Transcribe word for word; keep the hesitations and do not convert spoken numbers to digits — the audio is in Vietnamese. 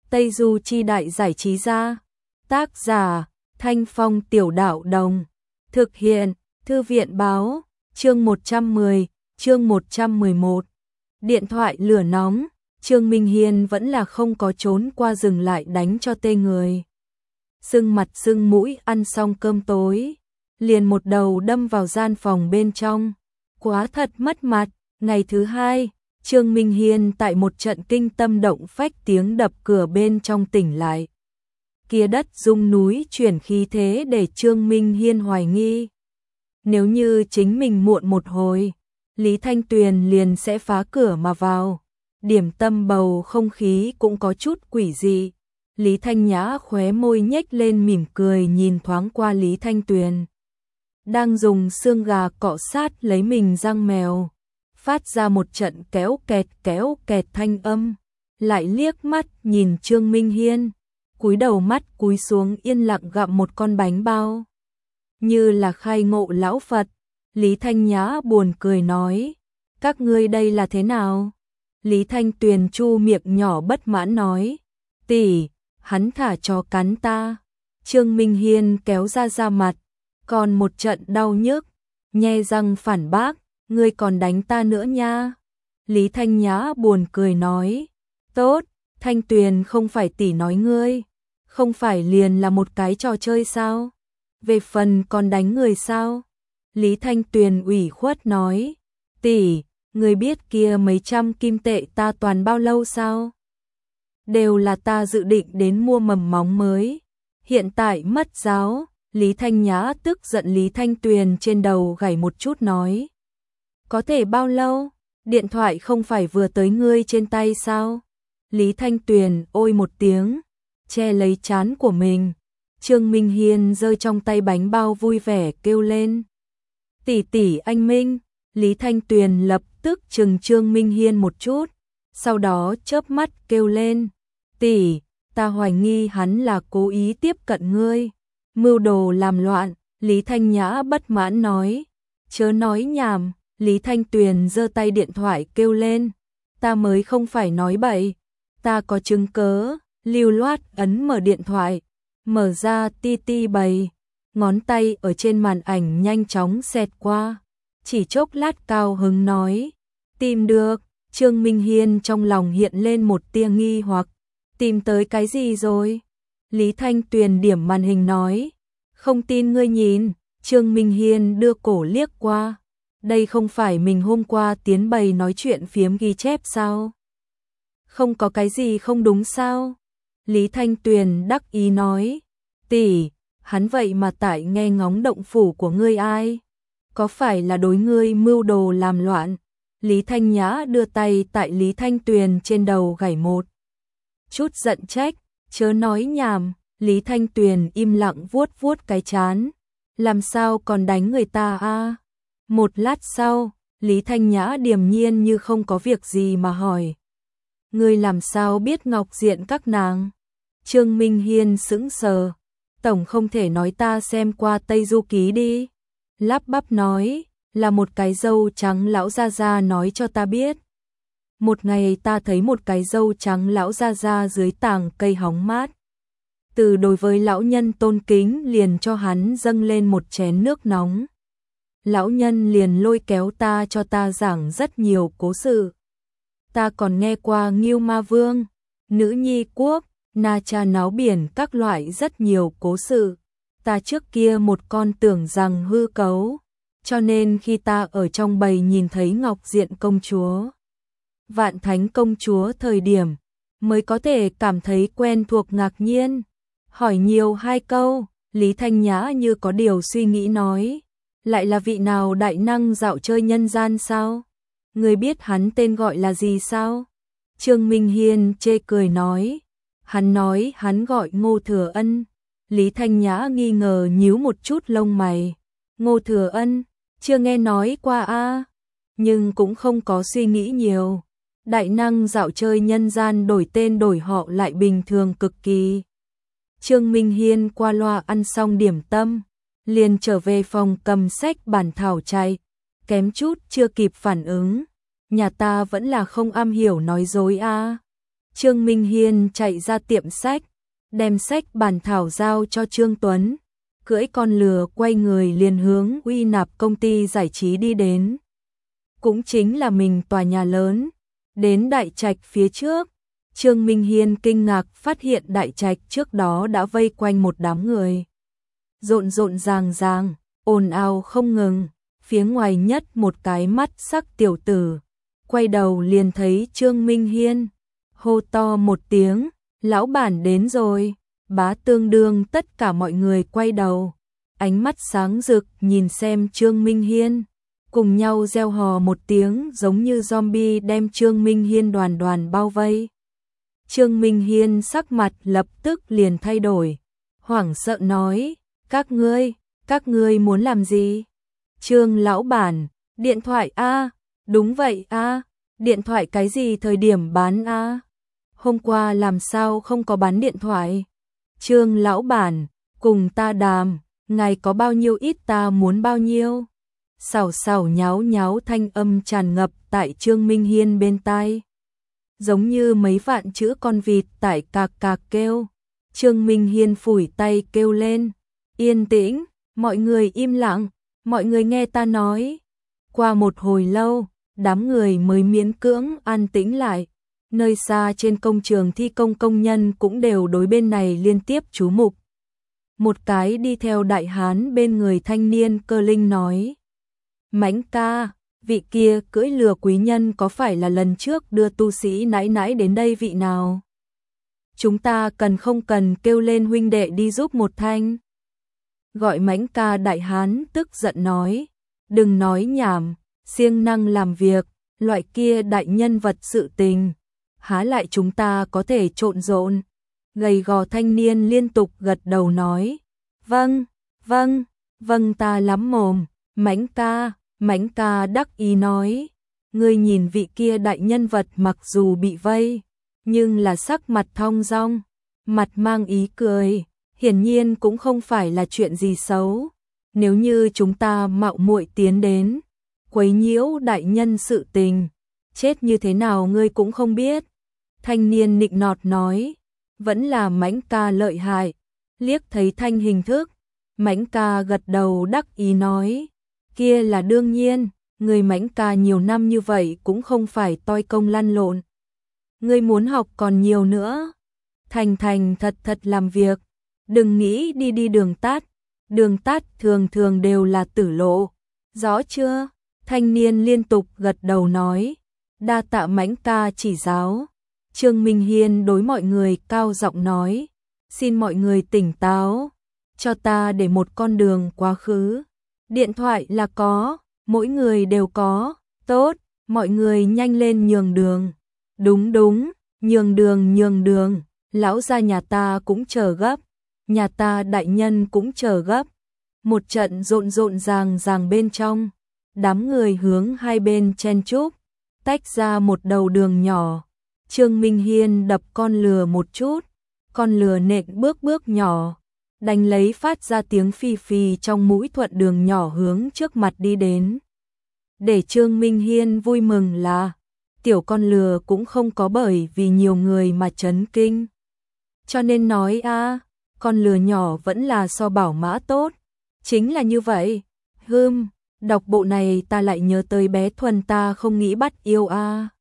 Tây Du Chi Đại Giải Trí Gia. Tác giả Thanh Phong Tiểu Đạo Đồng. Thực hiện Thư viện Báo. Chương một trăm mười, chương một trăm mười một. Điện thoại lửa nóng. Trương Minh Hiên vẫn là không có trốn qua dừng lại đánh cho tê người. Sưng mặt sưng mũi, ăn xong cơm tối, liền một đầu đâm vào gian phòng bên trong. Quá thật mất mặt. Ngày thứ hai, Trương Minh Hiên tại một trận kinh tâm động phách tiếng đập cửa bên trong tỉnh lại. Kia đất rung núi chuyển khí thế để Trương Minh Hiên hoài nghi. Nếu như chính mình muộn một hồi, Lý Thanh Tuyền liền sẽ phá cửa mà vào. Điểm tâm bầu không khí cũng có chút quỷ dị. Lý Thanh Nhã khóe môi nhếch lên mỉm cười nhìn thoáng qua Lý Thanh Tuyền. Đang dùng xương gà cọ sát lấy mình răng mèo. Phát ra một trận kéo kẹt kéo kẹt thanh âm. Lại liếc mắt nhìn Trương Minh Hiên. Cúi đầu mắt cúi xuống yên lặng gặm một con bánh bao. Như là khai ngộ lão Phật. Lý Thanh Nhã buồn cười nói. Các ngươi đây là thế nào? Lý Thanh Tuyền chu miệng nhỏ bất mãn nói. Tỷ, hắn thả cho cắn ta. Trương Minh Hiên kéo ra ra mặt. Còn một trận đau nhức. Nhe răng phản bác. Ngươi còn đánh ta nữa nha. Lý Thanh Nhã buồn cười nói. Tốt, Thanh Tuyền không phải tỷ nói ngươi. Không phải liền là một cái trò chơi sao? Về phần còn đánh người sao? Lý Thanh Tuyền ủy khuất nói. Tỷ, ngươi biết kia mấy trăm kim tệ ta toàn bao lâu sao? Đều là ta dự định đến mua mầm móng mới. Hiện tại mất giáo. Lý Thanh Nhã tức giận Lý Thanh Tuyền trên đầu gảy một chút nói. Có thể bao lâu? Điện thoại không phải vừa tới ngươi trên tay sao? Lý Thanh Tuyền ôi một tiếng, che lấy trán của mình. Trương Minh Hiên giơ trong tay bánh bao vui vẻ kêu lên. Tỷ tỷ anh Minh. Lý Thanh Tuyền lập tức trừng Trương Minh Hiên một chút, sau đó chớp mắt kêu lên. Tỷ, ta hoài nghi hắn là cố ý tiếp cận ngươi. Mưu đồ làm loạn. Lý Thanh Nhã bất mãn nói. Chớ nói nhảm. Lý Thanh Tuyền giơ tay điện thoại kêu lên. Ta mới không phải nói bậy. Ta có chứng cớ. Lưu loát ấn mở điện thoại. Mở ra ti ti bày. Ngón tay ở trên màn ảnh nhanh chóng xẹt qua. Chỉ chốc lát cao hứng nói. Tìm được. Trương Minh Hiên trong lòng hiện lên một tia nghi hoặc. Tìm tới cái gì rồi? Lý Thanh Tuyền điểm màn hình nói. Không tin ngươi nhìn. Trương Minh Hiên đưa cổ liếc qua. Đây không phải mình hôm qua tiến bày nói chuyện phiếm ghi chép sao? Không có cái gì không đúng sao? Lý Thanh Tuyền đắc ý nói. Tỷ, hắn vậy mà tại nghe ngóng động phủ của ngươi ai? Có phải là đối ngươi mưu đồ làm loạn? Lý Thanh Nhã đưa tay tại Lý Thanh Tuyền trên đầu gảy một chút giận trách. Chớ nói nhảm. Lý Thanh Tuyền im lặng vuốt vuốt cái trán. Làm sao còn đánh người ta a? Một lát sau, Lý Thanh Nhã điềm nhiên như không có việc gì mà hỏi. Ngươi làm sao biết Ngọc Diện các nàng? Trương Minh Hiên sững sờ. Tổng không thể nói ta xem qua Tây Du Ký đi. Lắp bắp nói, là một cái dâu trắng lão gia gia nói cho ta biết. Một ngày ta thấy một cái dâu trắng lão gia gia dưới tàng cây hóng mát. Từ đối với lão nhân tôn kính liền cho hắn dâng lên một chén nước nóng. Lão nhân liền lôi kéo ta cho ta giảng rất nhiều cố sự. Ta còn nghe qua Ngưu Ma Vương, Nữ Nhi Quốc, Na Cha Náo Biển các loại rất nhiều cố sự. Ta trước kia một con tưởng rằng hư cấu, cho nên khi ta ở trong bầy nhìn thấy Ngọc Diện công chúa, Vạn Thánh công chúa thời điểm, mới có thể cảm thấy quen thuộc ngạc nhiên. Hỏi nhiều hai câu, Lý Thanh Nhã như có điều suy nghĩ nói. Lại là vị nào đại năng dạo chơi nhân gian sao? Người biết hắn tên gọi là gì sao? Trương Minh Hiên chê cười nói. Hắn nói hắn gọi Ngô Thừa Ân. Lý Thanh Nhã nghi ngờ nhíu một chút lông mày. Ngô Thừa Ân, chưa nghe nói qua a, nhưng cũng không có suy nghĩ nhiều. Đại năng dạo chơi nhân gian đổi tên đổi họ lại bình thường cực kỳ. Trương Minh Hiên qua loa ăn xong điểm tâm, liền trở về phòng cầm sách bản thảo chạy, kém chút chưa kịp phản ứng. Nhà ta vẫn là không am hiểu nói dối a. Trương Minh Hiên chạy ra tiệm sách, đem sách bản thảo giao cho Trương Tuấn, cưỡi con lừa quay người liền hướng Uy Nạp công ty giải trí đi đến. Cũng chính là mình tòa nhà lớn, đến đại trạch phía trước, Trương Minh Hiên kinh ngạc phát hiện đại trạch trước đó đã vây quanh một đám người. Rộn rộn ràng ràng, ồn ào không ngừng, phía ngoài nhất một cái mắt sắc tiểu tử, quay đầu liền thấy Trương Minh Hiên, hô to một tiếng, lão bản đến rồi, bá tương đương tất cả mọi người quay đầu, ánh mắt sáng rực nhìn xem Trương Minh Hiên, cùng nhau reo hò một tiếng giống như zombie đem Trương Minh Hiên đoàn đoàn bao vây. Trương Minh Hiên sắc mặt lập tức liền thay đổi, hoảng sợ nói, các ngươi, các ngươi muốn làm gì? Trương lão bản, điện thoại a, đúng vậy a, điện thoại cái gì thời điểm bán a? Hôm qua làm sao không có bán điện thoại? Trương lão bản, cùng ta đàm, ngài có bao nhiêu ít ta muốn bao nhiêu? Xào xào nháo nháo thanh âm tràn ngập tại Trương Minh Hiên bên tai. Giống như mấy vạn chữ con vịt tại cạc cạc kêu. Trương Minh Hiên phủi tay kêu lên. Yên tĩnh, mọi người im lặng, mọi người nghe ta nói. Qua một hồi lâu, đám người mới miễn cưỡng an tĩnh lại. Nơi xa trên công trường thi công công nhân cũng đều đối bên này liên tiếp chú mục. Một cái đi theo đại hán bên người thanh niên cơ linh nói. Mãnh ca, vị kia cưỡi lừa quý nhân có phải là lần trước đưa tu sĩ nãi nãi đến đây vị nào? Chúng ta cần không cần kêu lên huynh đệ đi giúp một thanh? Gọi Mãnh ca đại hán tức giận nói. Đừng nói nhảm, siêng năng làm việc, loại kia đại nhân vật sự tình. Há lại chúng ta có thể trộn rộn. Gầy gò thanh niên liên tục gật đầu nói. Vâng, vâng, vâng ta lắm mồm. Mãnh ca, Mãnh ca đắc ý nói. Ngươi nhìn vị kia đại nhân vật mặc dù bị vây, nhưng là sắc mặt thong dong, mặt mang ý cười, hiển nhiên cũng không phải là chuyện gì xấu. Nếu như chúng ta mạo muội tiến đến, quấy nhiễu đại nhân sự tình, chết như thế nào ngươi cũng không biết. Thanh niên nịnh nọt nói, vẫn là Mãnh ca lợi hại. Liếc thấy thanh hình thức, Mãnh ca gật đầu đắc ý nói, kia là đương nhiên, người Mãnh ca nhiều năm như vậy cũng không phải toi công lăn lộn. Ngươi muốn học còn nhiều nữa, thành thành thật thật làm việc, đừng nghĩ đi đi đường tắt, đường tắt thường thường đều là tử lộ, rõ chưa? Thanh niên liên tục gật đầu nói, đa tạ Mãnh ca chỉ giáo. Trương Minh Hiên đối mọi người cao giọng nói, xin mọi người tỉnh táo, cho ta để một con đường quá khứ. Điện thoại là có, mỗi người đều có, tốt, mọi người nhanh lên nhường đường. Đúng đúng, nhường đường nhường đường, lão gia nhà ta cũng chờ gấp, nhà ta đại nhân cũng chờ gấp. Một trận rộn rộn ràng ràng bên trong, đám người hướng hai bên chen chúc, tách ra một đầu đường nhỏ. Trương Minh Hiên đập con lừa một chút, con lừa nện bước bước nhỏ, đánh lấy phát ra tiếng phi phi trong mũi thuận đường nhỏ hướng trước mặt đi đến. Để Trương Minh Hiên vui mừng là, tiểu con lừa cũng không có bởi vì nhiều người mà chấn kinh. Cho nên nói a, con lừa nhỏ vẫn là so bảo mã tốt, chính là như vậy. Hừm, đọc bộ này ta lại nhớ tới bé Thuần ta không nghĩ bắt yêu a.